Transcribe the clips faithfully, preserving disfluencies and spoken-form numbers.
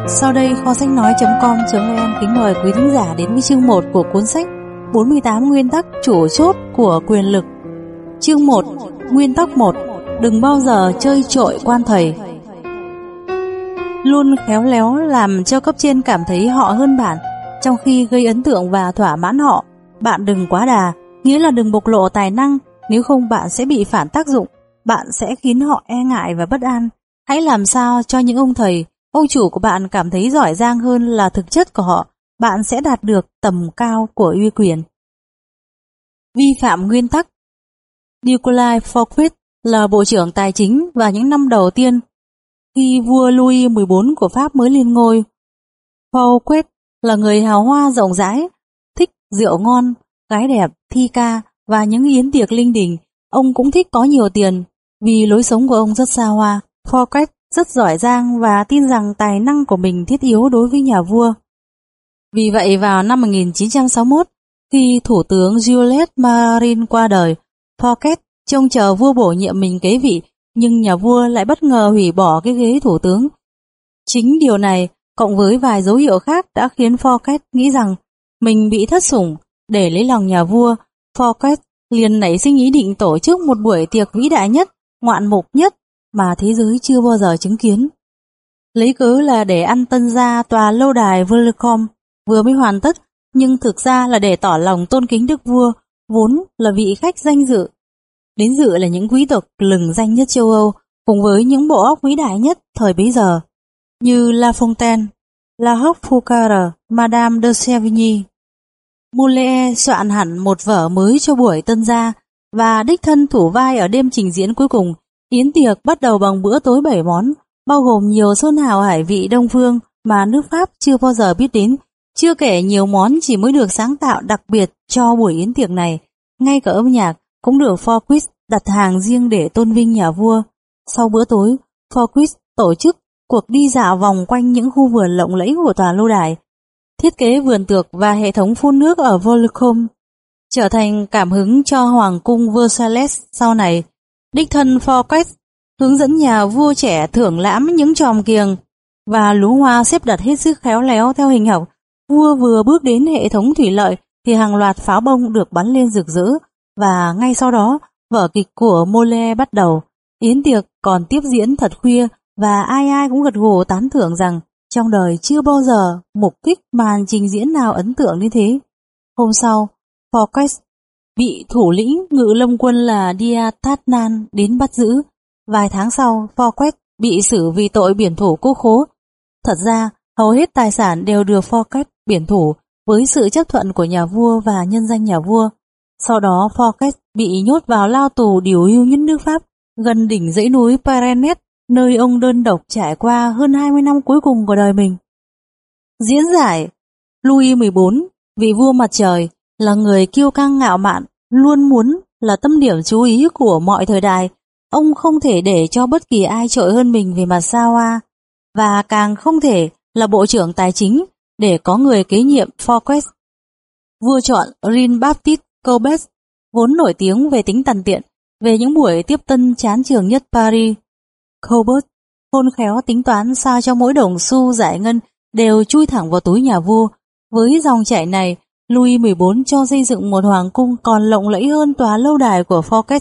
Sau đây kho sách nói.com.vn kính mời quý thính giả đến với chương một của cuốn sách bốn mươi tám nguyên tắc chủ chốt của quyền lực. Chương một. Nguyên tắc một. Đừng bao giờ chơi trội quan thầy. Luôn khéo léo làm cho cấp trên cảm thấy họ hơn bạn, trong khi gây ấn tượng và thỏa mãn họ. Bạn đừng quá đà, nghĩa là đừng bộc lộ tài năng, nếu không bạn sẽ bị phản tác dụng. Bạn sẽ khiến họ e ngại và bất an. Hãy làm sao cho những ông thầy, ông chủ của bạn cảm thấy giỏi giang hơn là thực chất của họ. Bạn sẽ đạt được tầm cao của uy quyền. Vi phạm nguyên tắc. Nicolas Fouquet là bộ trưởng tài chính vào những năm đầu tiên khi vua Louis mười bốn của Pháp mới lên ngôi. Fouquet là người hào hoa rộng rãi, thích rượu ngon, gái đẹp, thi ca và những yến tiệc linh đình. Ông cũng thích có nhiều tiền vì lối sống của ông rất xa hoa. Fouquet rất giỏi giang và tin rằng tài năng của mình thiết yếu đối với nhà vua. Vì vậy vào năm một nghìn chín trăm sáu mươi mốt, khi Thủ tướng Jules Marin qua đời, Fouquet trông chờ vua bổ nhiệm mình kế vị, nhưng nhà vua lại bất ngờ hủy bỏ cái ghế thủ tướng. Chính điều này, cộng với vài dấu hiệu khác đã khiến Fouquet nghĩ rằng mình bị thất sủng. Để lấy lòng nhà vua, Fouquet liền nảy sinh ý định tổ chức một buổi tiệc vĩ đại nhất, ngoạn mục nhất mà thế giới chưa bao giờ chứng kiến. Lấy cớ là để ăn tân gia tòa lâu đài Volcom vừa mới hoàn tất, nhưng thực ra là để tỏ lòng tôn kính đức vua, vốn là vị khách danh dự. Đến dự là những quý tộc lừng danh nhất châu Âu, cùng với những bộ óc vĩ đại nhất thời bấy giờ, như La Fontaine, La Rochefoucauld, Madame de Sévigné. Molière soạn hẳn một vở mới cho buổi tân gia và đích thân thủ vai ở đêm trình diễn cuối cùng. Yến tiệc bắt đầu bằng bữa tối bảy món, bao gồm nhiều sơn hào hải vị Đông phương mà nước Pháp chưa bao giờ biết đến, chưa kể nhiều món chỉ mới được sáng tạo đặc biệt cho buổi yến tiệc này. Ngay cả âm nhạc cũng được Fouquet đặt hàng riêng để tôn vinh nhà vua. Sau bữa tối, Fouquet tổ chức cuộc đi dạo vòng quanh những khu vườn lộng lẫy của tòa lâu đài. Thiết kế vườn tược và hệ thống phun nước ở Volcom trở thành cảm hứng cho Hoàng cung Versailles sau này. Đích thân Fouquet hướng dẫn nhà vua trẻ thưởng lãm những chòm kiềng và lúa hoa xếp đặt hết sức khéo léo theo hình học. Vua vừa bước đến hệ thống thủy lợi thì hàng loạt pháo bông được bắn lên rực rỡ, và ngay sau đó vở kịch của Molière bắt đầu. Yến tiệc còn tiếp diễn thật khuya và ai ai cũng gật gù tán thưởng rằng trong đời chưa bao giờ mục kích màn trình diễn nào ấn tượng như thế. Hôm sau, Fouquet bị thủ lĩnh ngự lâm quân là D'Artagnan đến bắt giữ. Vài tháng sau, Fouquet bị xử vì tội biển thủ quốc khố. Thật ra, hầu hết tài sản đều được Fouquet biển thủ với sự chấp thuận của nhà vua và nhân danh nhà vua. Sau đó, Fouquet bị nhốt vào lao tù điều hưu nhất nước Pháp, gần đỉnh dãy núi Pyrenees, nơi ông đơn độc trải qua hơn hai mươi năm cuối cùng của đời mình. Diễn giải. Louis mười bốn, vị vua mặt trời, là người kiêu căng ngạo mạn, luôn muốn là tâm điểm chú ý của mọi thời đại. Ông không thể để cho bất kỳ ai trội hơn mình về mặt xa hoa, và càng không thể là bộ trưởng tài chính để có người kế nhiệm Fouquet. Vua chọn Jean-Baptiste Colbert, vốn nổi tiếng về tính tằn tiện, về những buổi tiếp tân chán trường nhất Paris. Colbert khôn khéo tính toán sao cho mỗi đồng xu giải ngân đều chui thẳng vào túi nhà vua. Với dòng chảy này, Louis mười bốn cho xây dựng một hoàng cung còn lộng lẫy hơn tòa lâu đài của Fouquet.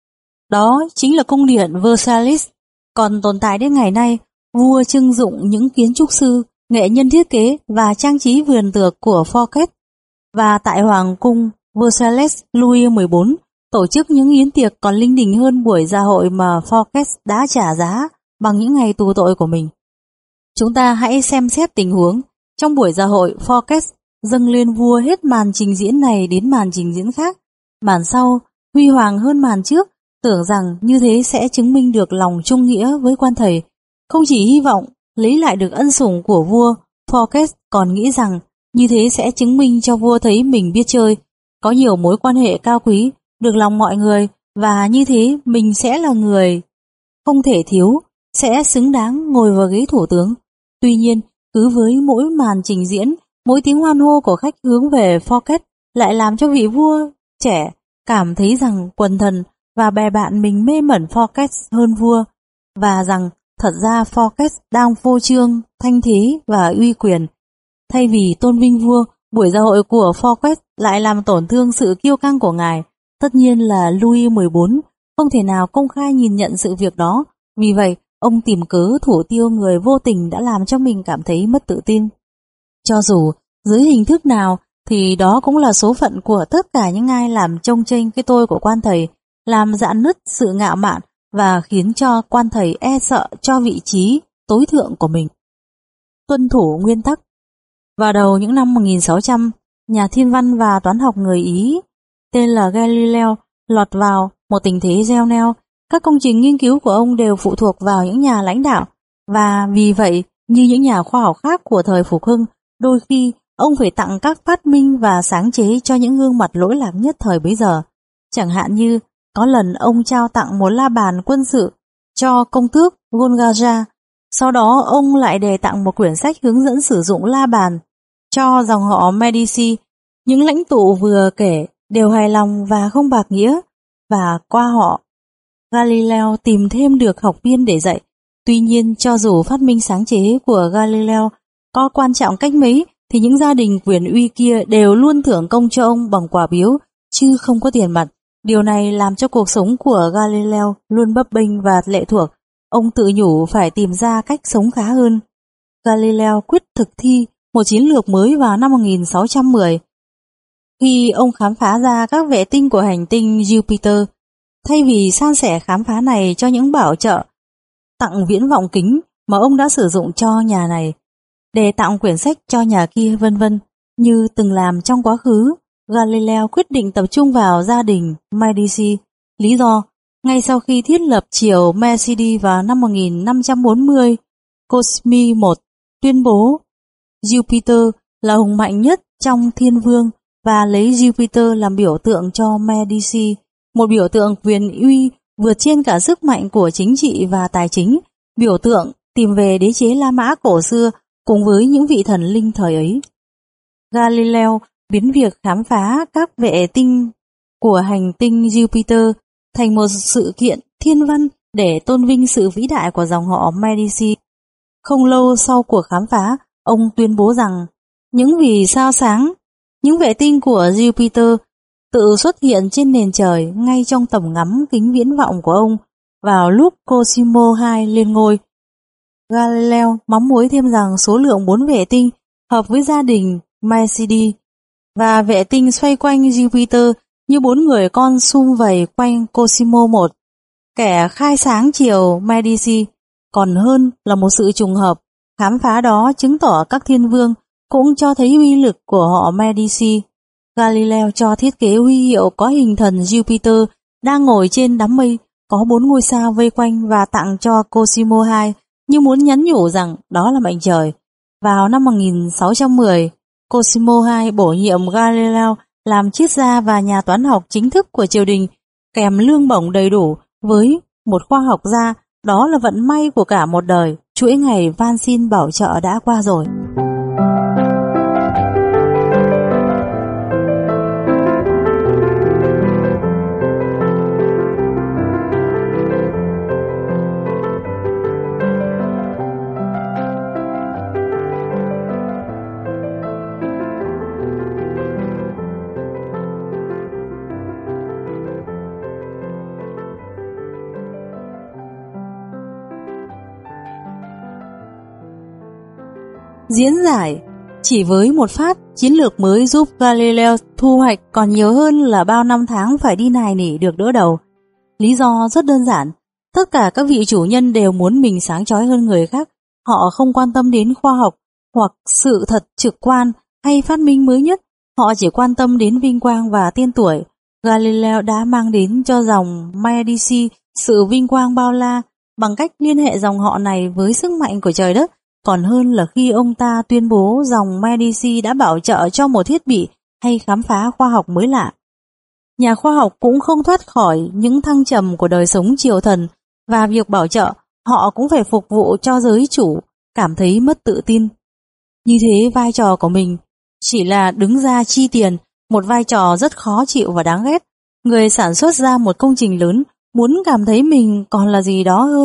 Đó chính là cung điện Versailles, còn tồn tại đến ngày nay. Vua trưng dụng những kiến trúc sư, nghệ nhân thiết kế và trang trí vườn tược của Fouquet. Và tại hoàng cung Versailles, Louis mười bốn tổ chức những yến tiệc còn linh đình hơn buổi dạ hội mà Fouquet đã trả giá bằng những ngày tù tội của mình. Chúng ta hãy xem xét tình huống. Trong buổi dạ hội, Fouquet dâng lên vua hết màn trình diễn này đến màn trình diễn khác. Màn sau huy hoàng hơn màn trước, tưởng rằng như thế sẽ chứng minh được lòng trung nghĩa với quan thầy. Không chỉ hy vọng lấy lại được ân sủng của vua, Fouquet còn nghĩ rằng như thế sẽ chứng minh cho vua thấy mình biết chơi, có nhiều mối quan hệ cao quý, được lòng mọi người, và như thế mình sẽ là người không thể thiếu, sẽ xứng đáng ngồi vào ghế thủ tướng. Tuy nhiên, cứ với mỗi màn trình diễn, mỗi tiếng hoan hô của khách hướng về Fouquet lại làm cho vị vua trẻ cảm thấy rằng quần thần và bè bạn mình mê mẩn Fouquet hơn vua, và rằng Thật ra Fouquet đang phô trương, thanh thế và uy quyền. Thay vì tôn vinh vua, buổi dạ hội của Fouquet lại làm tổn thương sự kiêu căng của ngài. Tất nhiên là Louis mười bốn không thể nào công khai nhìn nhận sự việc đó, vì vậy ông tìm cớ thủ tiêu người vô tình đã làm cho mình cảm thấy mất tự tin. Cho dù dưới hình thức nào thì đó cũng là số phận của tất cả những ai làm chông chênh cái tôi của quan thầy, làm rạn nứt sự ngạo mạn và khiến cho quan thầy e sợ cho vị trí tối thượng của mình. Tuân thủ nguyên tắc. Vào đầu những năm một nghìn sáu trăm, nhà thiên văn và toán học người Ý tên là Galileo lọt vào một tình thế gieo neo. Các công trình nghiên cứu của ông đều phụ thuộc vào những nhà lãnh đạo, và vì vậy, như những nhà khoa học khác của thời phục hưng, đôi khi ông phải tặng các phát minh và sáng chế cho những gương mặt lỗi lạc nhất thời bấy giờ. Chẳng hạn như có lần ông trao tặng một la bàn quân sự cho công tước Gonzaga, sau đó ông lại đề tặng một quyển sách hướng dẫn sử dụng la bàn cho dòng họ Medici. Những lãnh tụ vừa kể đều hài lòng và không bạc nghĩa, và qua họ, Galileo tìm thêm được học viên để dạy. Tuy nhiên, cho dù phát minh sáng chế của Galileo có quan trọng cách mấy, thì những gia đình quyền uy kia đều luôn thưởng công cho ông bằng quà biếu, chứ không có tiền mặt. Điều này làm cho cuộc sống của Galileo luôn bấp bênh và lệ thuộc. Ông tự nhủ phải tìm ra cách sống khá hơn. Galileo quyết thực thi một chiến lược mới vào năm một nghìn sáu trăm mười. Khi ông khám phá ra các vệ tinh của hành tinh Jupiter, thay vì san sẻ khám phá này cho những bảo trợ tặng viễn vọng kính mà ông đã sử dụng cho nhà này, để tặng quyển sách cho nhà kia vân vân như từng làm trong quá khứ, Galileo quyết định tập trung vào gia đình Medici. Lý do, ngay sau khi thiết lập triều Medici vào năm một nghìn năm trăm bốn mươi, Cosme một tuyên bố Jupiter là hùng mạnh nhất trong thiên vương và lấy Jupiter làm biểu tượng cho Medici, một biểu tượng quyền uy vượt trên cả sức mạnh của chính trị và tài chính, biểu tượng tìm về đế chế La Mã cổ xưa cùng với những vị thần linh thời ấy. Galileo biến việc khám phá các vệ tinh của hành tinh Jupiter thành một sự kiện thiên văn để tôn vinh sự vĩ đại của dòng họ Medici. Không lâu sau cuộc khám phá, ông tuyên bố rằng những vì sao sáng, những vệ tinh của Jupiter tự xuất hiện trên nền trời ngay trong tầm ngắm kính viễn vọng của ông vào lúc Cosimo hai lên ngôi. Galileo mắm muối thêm rằng số lượng bốn vệ tinh hợp với gia đình Medici và vệ tinh xoay quanh Jupiter như bốn người con sum vầy quanh Cosimo một, kẻ khai sáng triều Medici. Còn hơn là một sự trùng hợp, khám phá đó chứng tỏ các thiên vương cũng cho thấy uy lực của họ Medici. Galileo cho thiết kế huy hiệu có hình thần Jupiter đang ngồi trên đám mây, có bốn ngôi sao vây quanh và tặng cho Cosimo hai như muốn nhắn nhủ rằng đó là mệnh trời. Vào năm một nghìn sáu trăm mười, Cosimo hai bổ nhiệm Galileo làm triết gia và nhà toán học chính thức của triều đình, kèm lương bổng đầy đủ với một khoa học gia. Đó là vận may của cả một đời, chuỗi ngày van xin bảo trợ đã qua rồi. Diễn giải, chỉ với một phát, chiến lược mới giúp Galileo thu hoạch còn nhiều hơn là bao năm tháng phải đi nài nỉ được đỡ đầu. Lý do rất đơn giản, tất cả các vị chủ nhân đều muốn mình sáng chói hơn người khác, họ không quan tâm đến khoa học hoặc sự thật trực quan hay phát minh mới nhất, họ chỉ quan tâm đến vinh quang và tên tuổi. Galileo đã mang đến cho dòng Medici sự vinh quang bao la bằng cách liên hệ dòng họ này với sức mạnh của trời đất, còn hơn là khi ông ta tuyên bố dòng Medici đã bảo trợ cho một thiết bị hay khám phá khoa học mới lạ. Nhà khoa học cũng không thoát khỏi những thăng trầm của đời sống triều thần, và việc bảo trợ họ cũng phải phục vụ cho giới chủ cảm thấy mất tự tin. Như thế vai trò của mình chỉ là đứng ra chi tiền, một vai trò rất khó chịu và đáng ghét. Người sản xuất ra một công trình lớn muốn cảm thấy mình còn là gì đó hơn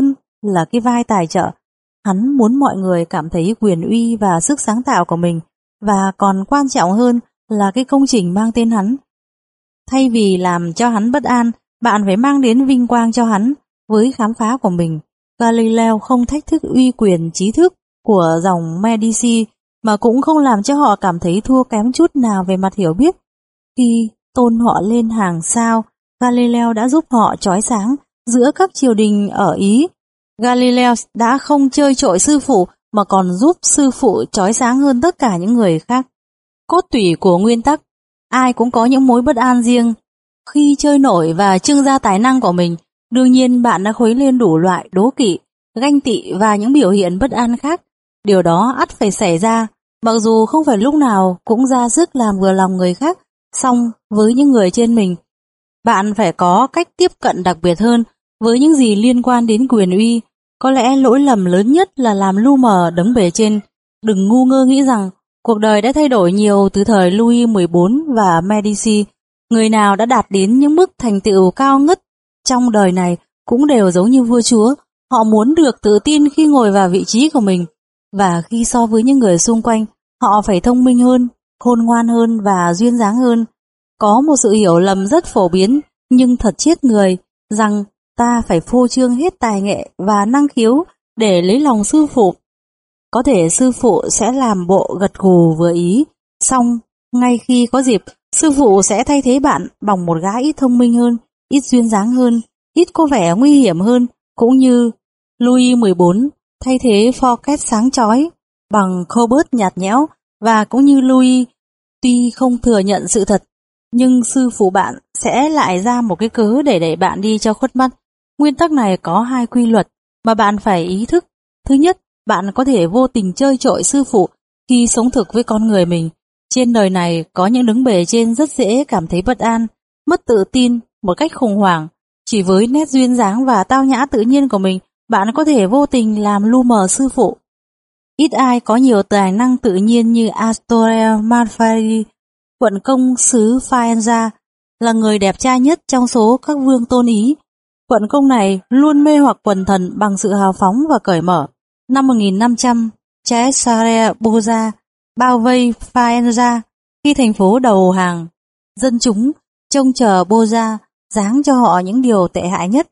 là cái vai tài trợ. Hắn muốn mọi người cảm thấy quyền uy và sức sáng tạo của mình, và còn quan trọng hơn là cái công trình mang tên hắn. Thay vì làm cho hắn bất an, bạn phải mang đến vinh quang cho hắn với khám phá của mình. Galileo không thách thức uy quyền trí thức của dòng Medici, mà cũng không làm cho họ cảm thấy thua kém chút nào về mặt hiểu biết. Khi tôn họ lên hàng sao, Galileo đã giúp họ chói sáng giữa các triều đình ở Ý. Galileo đã không chơi trội sư phụ mà còn giúp sư phụ chói sáng hơn tất cả những người khác. Cốt tủy của nguyên tắc: ai cũng có những mối bất an riêng. Khi chơi nổi và trưng ra tài năng của mình, đương nhiên bạn đã khuấy lên đủ loại đố kỵ, ganh tị và những biểu hiện bất an khác. Điều đó ắt phải xảy ra, mặc dù không phải lúc nào cũng ra sức làm vừa lòng người khác, song với những người trên mình, bạn phải có cách tiếp cận đặc biệt hơn với những gì liên quan đến quyền uy. Có lẽ lỗi lầm lớn nhất là làm lu mờ đấng bề trên. Đừng ngu ngơ nghĩ rằng cuộc đời đã thay đổi nhiều từ thời Louis mười bốn và Medici. Người nào đã đạt đến những mức thành tựu cao ngất trong đời này cũng đều giống như vua chúa. Họ muốn được tự tin khi ngồi vào vị trí của mình, và khi so với những người xung quanh, họ phải thông minh hơn, khôn ngoan hơn và duyên dáng hơn. Có một sự hiểu lầm rất phổ biến nhưng thật chết người rằng ta phải phô trương hết tài nghệ và năng khiếu để lấy lòng sư phụ. Có thể sư phụ sẽ làm bộ gật gù vừa ý, song ngay khi có dịp, sư phụ sẽ thay thế bạn bằng một gái ít thông minh hơn, ít duyên dáng hơn, ít có vẻ nguy hiểm hơn, cũng như Louis mười bốn thay thế Fouquet sáng chói bằng Colbert nhạt nhẽo, và cũng như Louis tuy không thừa nhận sự thật, nhưng sư phụ bạn sẽ lại ra một cái cớ để đẩy bạn đi cho khuất mắt. Nguyên tắc này có hai quy luật mà bạn phải ý thức. Thứ nhất, bạn có thể vô tình chơi trội sư phụ khi sống thực với con người mình. Trên đời này có những đứng bề trên rất dễ cảm thấy bất an, mất tự tin một cách khủng hoảng. Chỉ với nét duyên dáng và tao nhã tự nhiên của mình, bạn có thể vô tình làm lu mờ sư phụ. Ít ai có nhiều tài năng tự nhiên như Astorre Manfredi, quận công xứ Faenza, là người đẹp trai nhất trong số các vương tôn Ý. Quận công này luôn mê hoặc quần thần bằng sự hào phóng và cởi mở. Năm một nghìn năm trăm, Cesare Borgia bao vây Faenza. Khi thành phố đầu hàng, dân chúng trông chờ Borgia giáng cho họ những điều tệ hại nhất.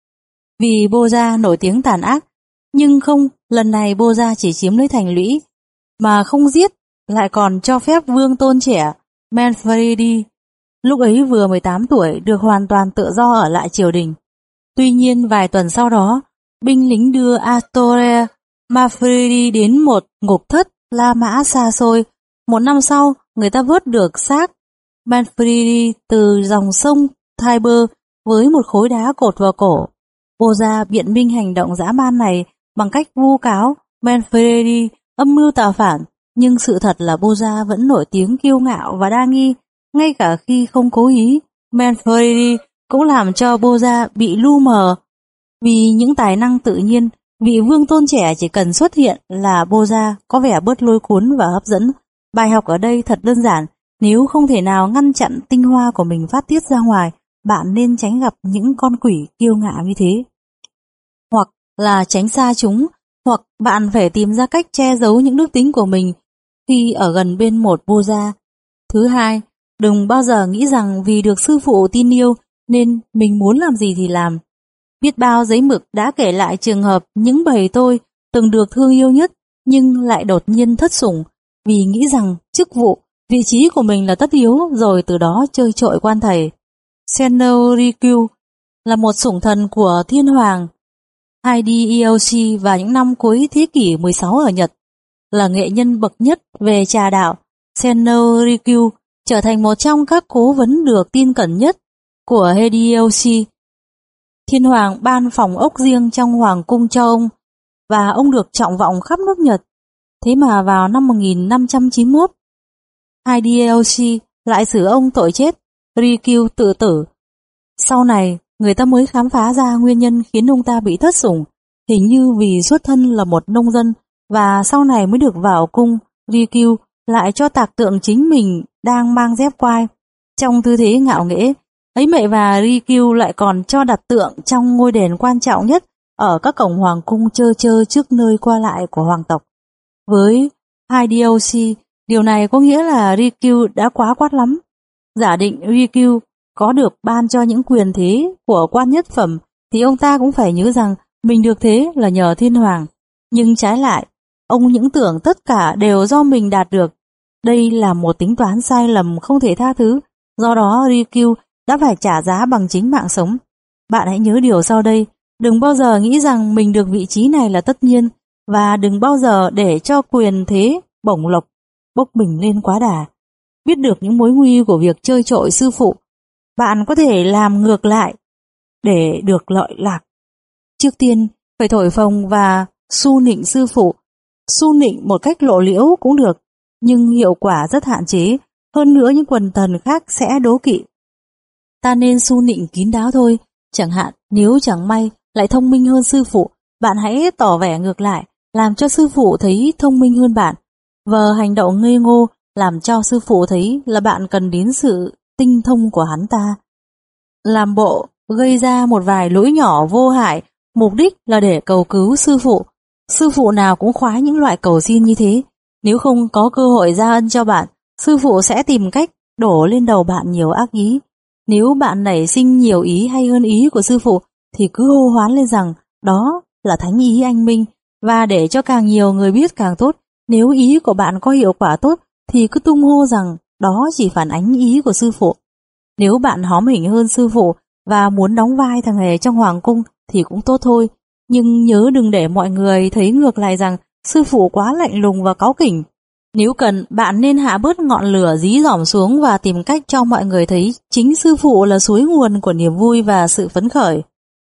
Vì Borgia nổi tiếng tàn ác, nhưng không, lần này Borgia chỉ chiếm lấy thành lũy, mà không giết, lại còn cho phép vương tôn trẻ Manfredi, lúc ấy vừa mười tám tuổi, được hoàn toàn tự do ở lại triều đình. Tuy nhiên vài tuần sau đó, binh lính đưa Astorre Manfredi đến một ngục thất La Mã xa xôi. Một năm sau, người ta vớt được xác Manfredi từ dòng sông Tiber với một khối đá cột vào cổ. Borgia biện minh hành động dã man này bằng cách vu cáo Manfredi âm mưu tạo phản, nhưng sự thật là Borgia vẫn nổi tiếng kiêu ngạo và đa nghi. Ngay cả khi không cố ý, Manfredi cũng làm cho Borgia bị lu mờ. Vì những tài năng tự nhiên, vị vương tôn trẻ chỉ cần xuất hiện là Borgia có vẻ bớt lôi cuốn và hấp dẫn. Bài học ở đây thật đơn giản: nếu không thể nào ngăn chặn tinh hoa của mình phát tiết ra ngoài, bạn nên tránh gặp những con quỷ kiêu ngạo như thế. Hoặc là tránh xa chúng, hoặc bạn phải tìm ra cách che giấu những đức tính của mình khi ở gần bên một Borgia. Thứ hai, đừng bao giờ nghĩ rằng vì được sư phụ tin yêu nên mình muốn làm gì thì làm. Biết bao giấy mực đã kể lại trường hợp những bầy tôi từng được thương yêu nhất nhưng lại đột nhiên thất sủng vì nghĩ rằng chức vụ, vị trí của mình là tất yếu, rồi từ đó chơi trội quan thầy. Sennoricule là một sủng thần của thiên hoàng Hideyoshi vào những năm cuối thế kỷ mười sáu ở Nhật. Là nghệ nhân bậc nhất về trà đạo, Sennoricule trở thành một trong các cố vấn được tin cẩn nhất của Hideyoshi. Thiên hoàng ban phòng ốc riêng trong hoàng cung cho ông, và ông được trọng vọng khắp nước Nhật. Thế mà vào năm một nghìn năm trăm chín mươi mốt, Hideyoshi lại xử ông tội chết, Rikyu tự tử. Sau này, người ta mới khám phá ra nguyên nhân khiến ông ta bị thất sủng, hình như vì xuất thân là một nông dân, và sau này mới được vào cung. Rikyu lại cho tạc tượng chính mình đang mang dép quai trong tư thế ngạo nghễ. Ấy mẹ, và Rikyu lại còn cho đặt tượng trong ngôi đền quan trọng nhất ở các cổng hoàng cung chơ chơ trước nơi qua lại của hoàng tộc. Với Hideyoshi, điều này có nghĩa là Rikyu đã quá quát lắm. Giả định Rikyu có được ban cho những quyền thế của quan nhất phẩm thì ông ta cũng phải nhớ rằng mình được thế là nhờ thiên hoàng. Nhưng trái lại, ông những tưởng tất cả đều do mình đạt được. Đây là một tính toán sai lầm không thể tha thứ, do đó Rikyu đã phải trả giá bằng chính mạng sống. Bạn hãy nhớ điều sau đây, đừng bao giờ nghĩ rằng mình được vị trí này là tất nhiên, và đừng bao giờ để cho quyền thế, bổng lộc bốc mình lên quá đà. Biết được những mối nguy của việc chơi trội sư phụ, bạn có thể làm ngược lại để được lợi lạc. Trước tiên, phải thổi phồng và su nịnh sư phụ. Su nịnh một cách lộ liễu cũng được, nhưng hiệu quả rất hạn chế, hơn nữa những quần thần khác sẽ đố kỵ. Ta nên su nịnh kín đáo thôi, chẳng hạn nếu chẳng may lại thông minh hơn sư phụ, bạn hãy tỏ vẻ ngược lại, làm cho sư phụ thấy thông minh hơn bạn. Vờ hành động ngây ngô, làm cho sư phụ thấy là bạn cần đến sự tinh thông của hắn ta. Làm bộ gây ra một vài lỗi nhỏ vô hại, mục đích là để cầu cứu sư phụ. Sư phụ nào cũng khoái những loại cầu xin như thế. Nếu không có cơ hội ra ân cho bạn, sư phụ sẽ tìm cách đổ lên đầu bạn nhiều ác ý. Nếu bạn nảy sinh nhiều ý hay hơn ý của sư phụ, thì cứ hô hoán lên rằng đó là thánh ý anh minh, và để cho càng nhiều người biết càng tốt. Nếu ý của bạn có hiệu quả tốt, thì cứ tung hô rằng đó chỉ phản ánh ý của sư phụ. Nếu bạn hóm hỉnh hơn sư phụ và muốn đóng vai thằng hề trong hoàng cung thì cũng tốt thôi, nhưng nhớ đừng để mọi người thấy ngược lại rằng sư phụ quá lạnh lùng và cáu kỉnh. Nếu cần, bạn nên hạ bớt ngọn lửa dí dỏm xuống và tìm cách cho mọi người thấy chính sư phụ là suối nguồn của niềm vui và sự phấn khởi.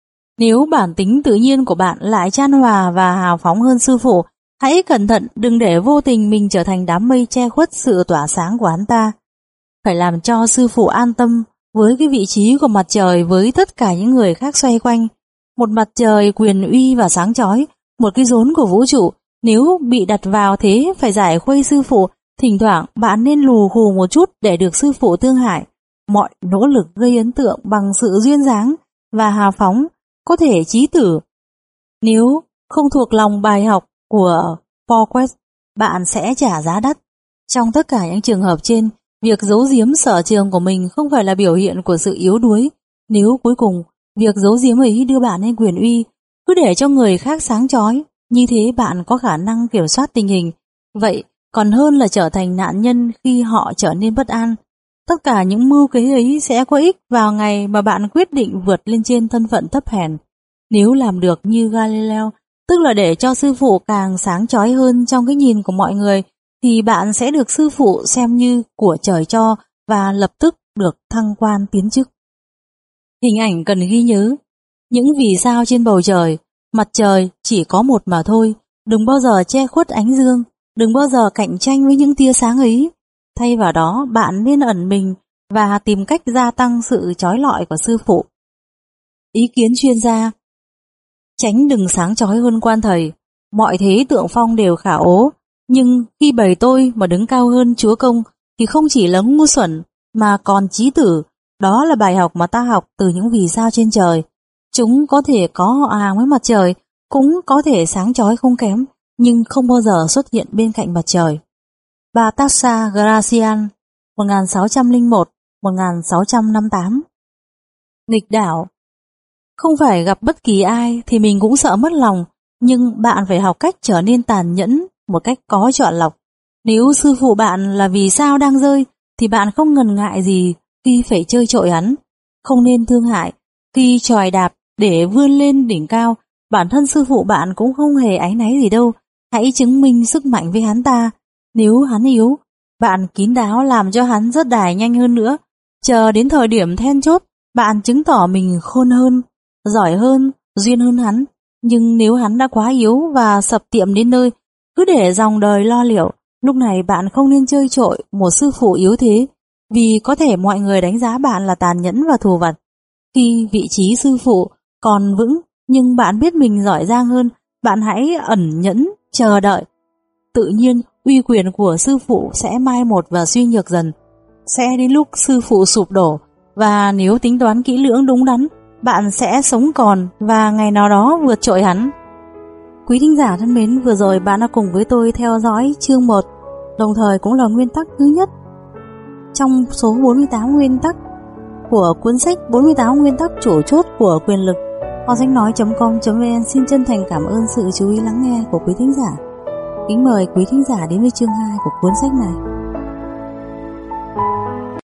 Nếu bản tính tự nhiên của bạn lại chan hòa và hào phóng hơn sư phụ, hãy cẩn thận đừng để vô tình mình trở thành đám mây che khuất sự tỏa sáng của hắn ta. Phải làm cho sư phụ an tâm với cái vị trí của mặt trời với tất cả những người khác xoay quanh. Một mặt trời quyền uy và sáng chói, một cái rốn của vũ trụ. Nếu bị đặt vào thế phải giải khuây sư phụ, thỉnh thoảng bạn nên lù khù một chút để được sư phụ thương hại. Mọi nỗ lực gây ấn tượng bằng sự duyên dáng và hào phóng có thể chí tử. Nếu không thuộc lòng bài học của Porquet, bạn sẽ trả giá đắt. Trong tất cả những trường hợp trên, việc giấu giếm sở trường của mình không phải là biểu hiện của sự yếu đuối. Nếu cuối cùng, việc giấu giếm ấy đưa bạn lên quyền uy, cứ để cho người khác sáng chói, như thế bạn có khả năng kiểm soát tình hình. Vậy còn hơn là trở thành nạn nhân khi họ trở nên bất an. Tất cả những mưu kế ấy sẽ có ích vào ngày mà bạn quyết định vượt lên trên thân phận thấp hèn. Nếu làm được như Galileo, tức là để cho sư phụ càng sáng chói hơn trong cái nhìn của mọi người, thì bạn sẽ được sư phụ xem như của trời cho và lập tức được thăng quan tiến chức. Hình ảnh cần ghi nhớ. Những vì sao trên bầu trời, mặt trời chỉ có một mà thôi. Đừng bao giờ che khuất ánh dương, đừng bao giờ cạnh tranh với những tia sáng ấy. Thay vào đó, bạn nên ẩn mình và tìm cách gia tăng sự chói lọi của sư phụ. Ý kiến chuyên gia: tránh đừng sáng chói hơn quan thầy. Mọi thế tượng phong đều khả ố, nhưng khi bầy tôi mà đứng cao hơn chúa công thì không chỉ là ngu xuẩn mà còn trí tử. Đó là bài học mà ta học từ những vì sao trên trời. Chúng có thể có họ hàng với mặt trời, cũng có thể sáng chói không kém, nhưng không bao giờ xuất hiện bên cạnh mặt trời. Baltasar Gracian, một nghìn sáu trăm lẻ một đến một nghìn sáu trăm năm mươi tám. Nghịch đảo. Không phải gặp bất kỳ ai thì mình cũng sợ mất lòng, nhưng bạn phải học cách trở nên tàn nhẫn một cách có chọn lọc. Nếu sư phụ bạn là vì sao đang rơi, thì bạn không ngần ngại gì khi phải chơi trội hắn. Không nên thương hại khi chòi đạp để vươn lên đỉnh cao. Bản thân sư phụ bạn cũng không hề áy náy gì đâu. Hãy chứng minh sức mạnh với hắn ta. Nếu hắn yếu, bạn kín đáo làm cho hắn rớt đài nhanh hơn nữa. Chờ đến thời điểm then chốt, bạn chứng tỏ mình khôn hơn, giỏi hơn, duyên hơn hắn. Nhưng nếu hắn đã quá yếu và sập tiệm đến nơi, cứ để dòng đời lo liệu, lúc này bạn không nên chơi trội một sư phụ yếu thế, vì có thể mọi người đánh giá bạn là tàn nhẫn và thù vặt. Khi vị trí sư phụ còn vững, nhưng bạn biết mình giỏi giang hơn, bạn hãy ẩn nhẫn, chờ đợi. Tự nhiên, uy quyền của sư phụ sẽ mai một và suy nhược dần. Sẽ đến lúc sư phụ sụp đổ, và nếu tính toán kỹ lưỡng đúng đắn, bạn sẽ sống còn và ngày nào đó vượt trội hắn. Quý thính giả thân mến, vừa rồi bạn đã cùng với tôi theo dõi chương một, đồng thời cũng là nguyên tắc thứ nhất trong số bốn mươi tám nguyên tắc của cuốn sách bốn mươi tám nguyên tắc chủ chốt của quyền lực. Kho sách nói chấm com chấm vn xin chân thành cảm ơn sự chú ý lắng nghe của quý thính giả. Kính mời quý thính giả đến với chương hai của cuốn sách này.